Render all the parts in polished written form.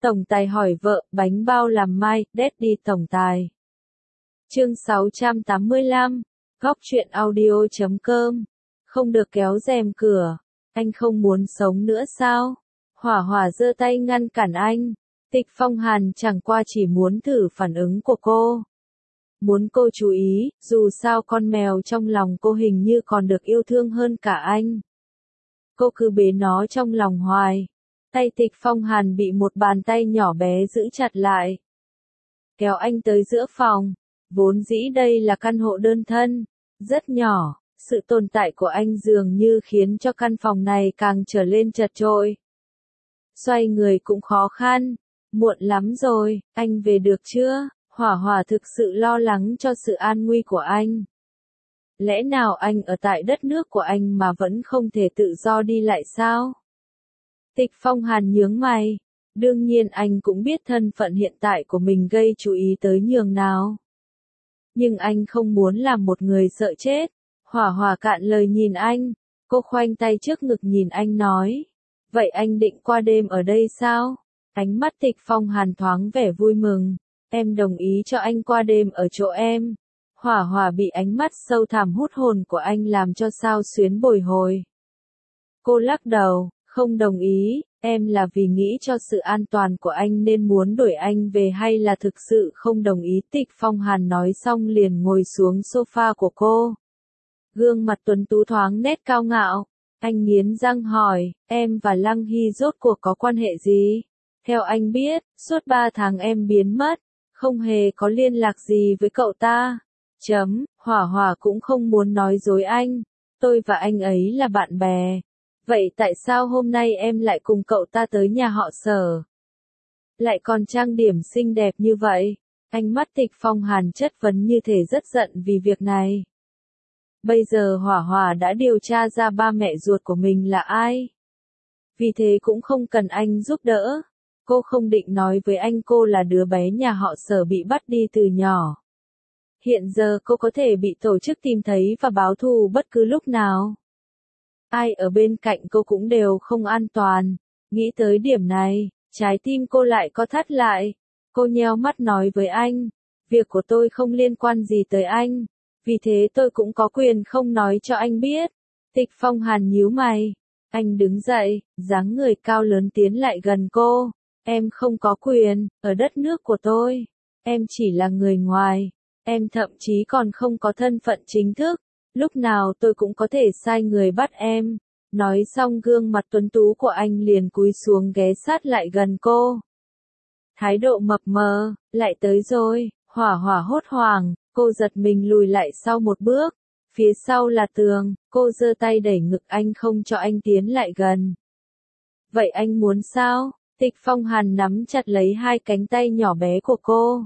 Tổng tài hỏi vợ, bánh bao làm mai, Daddy tổng tài. Chương 685, góc truyện audio.com. Không được kéo rèm cửa. Anh không muốn sống nữa sao? Hỏa Hỏa giơ tay ngăn cản anh. Tịch Phong Hàn chẳng qua chỉ muốn thử phản ứng của cô. Muốn cô chú ý, dù sao con mèo trong lòng cô hình như còn được yêu thương hơn cả anh. Cô cứ bế nó trong lòng hoài. Tay Tịch Phong Hàn bị một bàn tay nhỏ bé giữ chặt lại. Kéo anh tới giữa phòng. Vốn dĩ đây là căn hộ đơn thân, rất nhỏ, sự tồn tại của anh dường như khiến cho căn phòng này càng trở lên chật chội. Xoay người cũng khó khăn, muộn lắm rồi, anh về được chưa? Hỏa Hỏa thực sự lo lắng cho sự an nguy của anh. Lẽ nào anh ở tại đất nước của anh mà vẫn không thể tự do đi lại sao? Tịch Phong Hàn nhướng mày, đương nhiên anh cũng biết thân phận hiện tại của mình gây chú ý tới nhường nào. Nhưng anh không muốn làm một người sợ chết. Hỏa Hỏa cạn lời nhìn anh, cô khoanh tay trước ngực nhìn anh nói. Vậy anh định qua đêm ở đây sao? Ánh mắt Tịch Phong Hàn thoáng vẻ vui mừng. Em đồng ý cho anh qua đêm ở chỗ em. Hỏa Hỏa bị ánh mắt sâu thẳm hút hồn của anh làm cho sao xuyến bồi hồi. Cô lắc đầu, không đồng ý, em là vì nghĩ cho sự an toàn của anh nên muốn đuổi anh về hay là thực sự không đồng ý? Tịch Phong Hàn nói xong liền ngồi xuống sofa của cô. Gương mặt tuấn tú thoáng nét cao ngạo. Anh nghiến răng hỏi, em và Lăng Hy rốt cuộc có quan hệ gì? Theo anh biết, suốt 3 tháng em biến mất, không hề có liên lạc gì với cậu ta. Hỏa Hỏa cũng không muốn nói dối anh. Tôi và anh ấy là bạn bè. Vậy tại sao hôm nay em lại cùng cậu ta tới nhà họ Sở? Lại còn trang điểm xinh đẹp như vậy? Ánh mắt Tịch Phong Hàn chất vấn như thể rất giận vì việc này. Bây giờ Hỏa Hỏa đã điều tra ra ba mẹ ruột của mình là ai. Vì thế cũng không cần anh giúp đỡ. Cô không định nói với anh cô là đứa bé nhà họ Sở bị bắt đi từ nhỏ. Hiện giờ cô có thể bị tổ chức tìm thấy và báo thù bất cứ lúc nào. Ai ở bên cạnh cô cũng đều không an toàn. Nghĩ tới điểm này, trái tim cô lại co thắt lại. Cô nheo mắt nói với anh, việc của tôi không liên quan gì tới anh. Vì thế tôi cũng có quyền không nói cho anh biết. Tịch Phong Hàn nhíu mày. Anh đứng dậy, dáng người cao lớn tiến lại gần cô. Em không có quyền, ở đất nước của tôi. Em chỉ là người ngoài. Em thậm chí còn không có thân phận chính thức. Lúc nào tôi cũng có thể sai người bắt em. Nói xong gương mặt tuấn tú của anh liền cúi xuống ghé sát lại gần cô. Thái độ mập mờ, lại tới rồi. Hỏa Hỏa hốt hoảng, cô giật mình lùi lại sau một bước. Phía sau là tường, cô giơ tay đẩy ngực anh không cho anh tiến lại gần. Vậy anh muốn sao? Tịch Phong Hàn nắm chặt lấy hai cánh tay nhỏ bé của cô.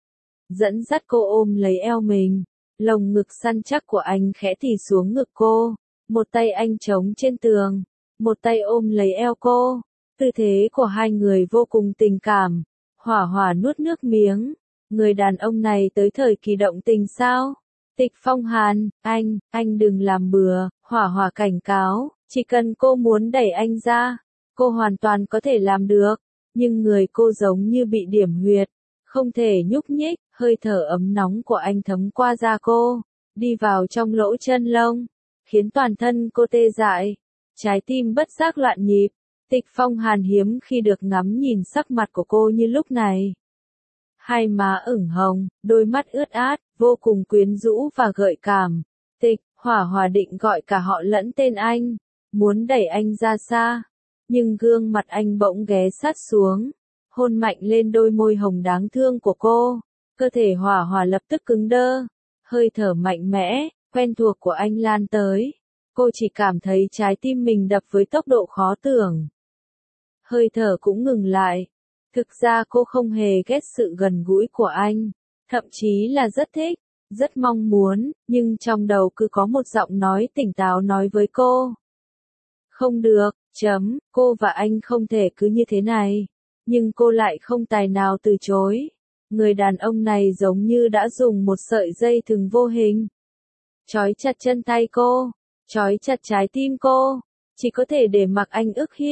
Dẫn dắt cô ôm lấy eo mình. Lồng ngực săn chắc của anh khẽ thì xuống ngực cô. Một tay anh chống trên tường. Một tay ôm lấy eo cô. Tư thế của hai người vô cùng tình cảm. Hỏa Hỏa nuốt nước miếng. Người đàn ông này tới thời kỳ động tình sao? Tịch Phong Hàn, anh đừng làm bừa. Hỏa Hỏa cảnh cáo. Chỉ cần cô muốn đẩy anh ra, cô hoàn toàn có thể làm được. Nhưng người cô giống như bị điểm huyệt. Không thể nhúc nhích, hơi thở ấm nóng của anh thấm qua da cô, đi vào trong lỗ chân lông, khiến toàn thân cô tê dại, trái tim bất giác loạn nhịp. Tịch Phong Hàn hiếm khi được ngắm nhìn sắc mặt của cô như lúc này. Hai má ửng hồng, đôi mắt ướt át, vô cùng quyến rũ và gợi cảm. Hỏa Hỏa định gọi cả họ lẫn tên anh, muốn đẩy anh ra xa, nhưng gương mặt anh bỗng ghé sát xuống. Hôn mạnh lên đôi môi hồng đáng thương của cô, cơ thể Hỏa Hỏa lập tức cứng đơ, hơi thở mạnh mẽ, quen thuộc của anh lan tới. Cô chỉ cảm thấy trái tim mình đập với tốc độ khó tưởng. Hơi thở cũng ngừng lại. Thực ra cô không hề ghét sự gần gũi của anh, thậm chí là rất thích, rất mong muốn, nhưng trong đầu cứ có một giọng nói tỉnh táo nói với cô. Không được, cô và anh không thể cứ như thế này. Nhưng cô lại không tài nào từ chối. Người đàn ông này giống như đã dùng một sợi dây thừng vô hình. Trói chặt chân tay cô, trói chặt trái tim cô. Chỉ có thể để mặc anh ức hiếp.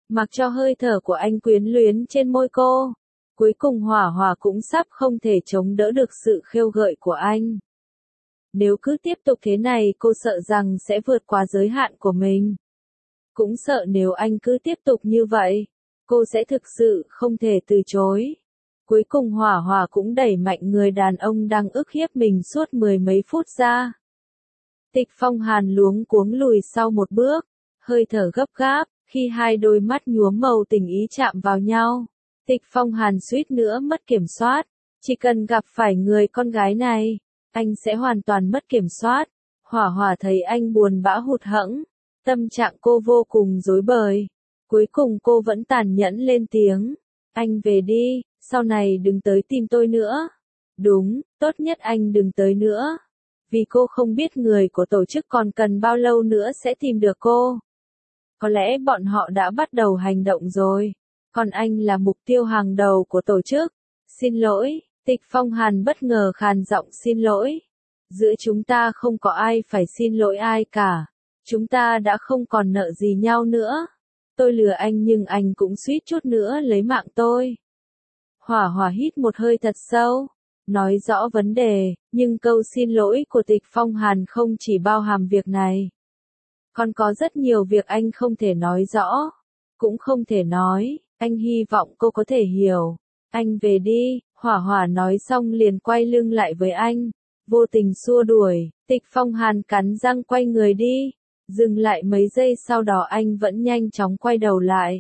mặc cho hơi thở của anh quyến luyến trên môi cô. Cuối cùng Hỏa Hỏa cũng sắp không thể chống đỡ được sự khêu gợi của anh. Nếu cứ tiếp tục thế này cô sợ rằng sẽ vượt qua giới hạn của mình. Cũng sợ nếu anh cứ tiếp tục như vậy, cô sẽ thực sự không thể từ chối. Cuối cùng Hỏa Hỏa cũng đẩy mạnh người đàn ông đang ức hiếp mình suốt mười mấy phút ra. Tịch Phong Hàn luống cuống lùi sau một bước, hơi thở gấp gáp, khi hai đôi mắt nhuốm màu tình ý chạm vào nhau. Tịch Phong Hàn suýt nữa mất kiểm soát, chỉ cần gặp phải người con gái này, anh sẽ hoàn toàn mất kiểm soát. Hỏa Hỏa thấy anh buồn bã hụt hẫng, tâm trạng cô vô cùng rối bời. Cuối cùng cô vẫn tàn nhẫn lên tiếng, anh về đi, sau này đừng tới tìm tôi nữa. Đúng, tốt nhất anh đừng tới nữa. Vì cô không biết người của tổ chức còn cần bao lâu nữa sẽ tìm được cô. Có lẽ bọn họ đã bắt đầu hành động rồi. Còn anh là mục tiêu hàng đầu của tổ chức. Xin lỗi, Tịch Phong Hàn bất ngờ khàn giọng xin lỗi. Giữa chúng ta không có ai phải xin lỗi ai cả. Chúng ta đã không còn nợ gì nhau nữa. Tôi lừa anh nhưng anh cũng suýt chút nữa lấy mạng tôi. Hỏa Hỏa hít một hơi thật sâu, nói rõ vấn đề, nhưng câu xin lỗi của Tịch Phong Hàn không chỉ bao hàm việc này. Còn có rất nhiều việc anh không thể nói rõ, cũng không thể nói, anh hy vọng cô có thể hiểu. Anh về đi, Hỏa Hỏa nói xong liền quay lưng lại với anh, vô tình xua đuổi. Tịch Phong Hàn cắn răng quay người đi, dừng lại mấy giây sau đó anh vẫn nhanh chóng quay đầu lại.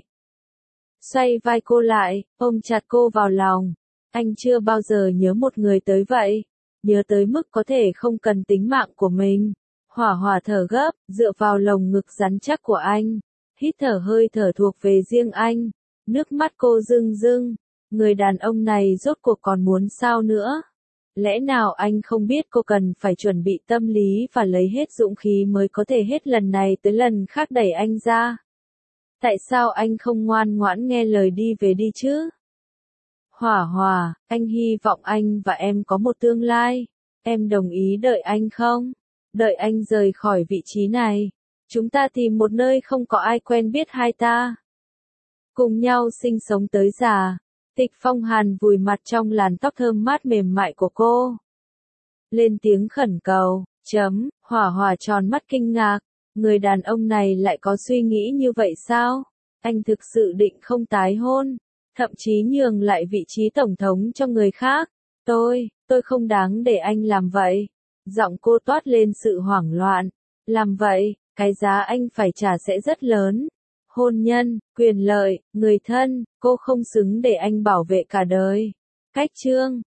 Xoay vai cô lại, ôm chặt cô vào lòng. Anh chưa bao giờ nhớ một người tới vậy, nhớ tới mức có thể không cần tính mạng của mình. Hỏa Hỏa thở gấp, dựa vào lồng ngực rắn chắc của anh, hít thở hơi thở thuộc về riêng anh. Nước mắt cô rưng rưng, người đàn ông này rốt cuộc còn muốn sao nữa? Lẽ nào anh không biết cô cần phải chuẩn bị tâm lý và lấy hết dũng khí mới có thể hết lần này tới lần khác đẩy anh ra? Tại sao anh không ngoan ngoãn nghe lời đi về đi chứ? Hỏa Hỏa, anh hy vọng anh và em có một tương lai. Em đồng ý đợi anh không? Đợi anh rời khỏi vị trí này. Chúng ta tìm một nơi không có ai quen biết hai ta. Cùng nhau sinh sống tới già. Tịch Phong Hàn vùi mặt trong làn tóc thơm mát mềm mại của cô. Lên tiếng khẩn cầu, Hỏa Hỏa tròn mắt kinh ngạc. Người đàn ông này lại có suy nghĩ như vậy sao? Anh thực sự định không tái hôn, thậm chí nhường lại vị trí tổng thống cho người khác. Tôi không đáng để anh làm vậy. Giọng cô toát lên sự hoảng loạn. Làm vậy, cái giá anh phải trả sẽ rất lớn. Hôn nhân, quyền lợi, người thân, cô không xứng để anh bảo vệ cả đời. Cách chương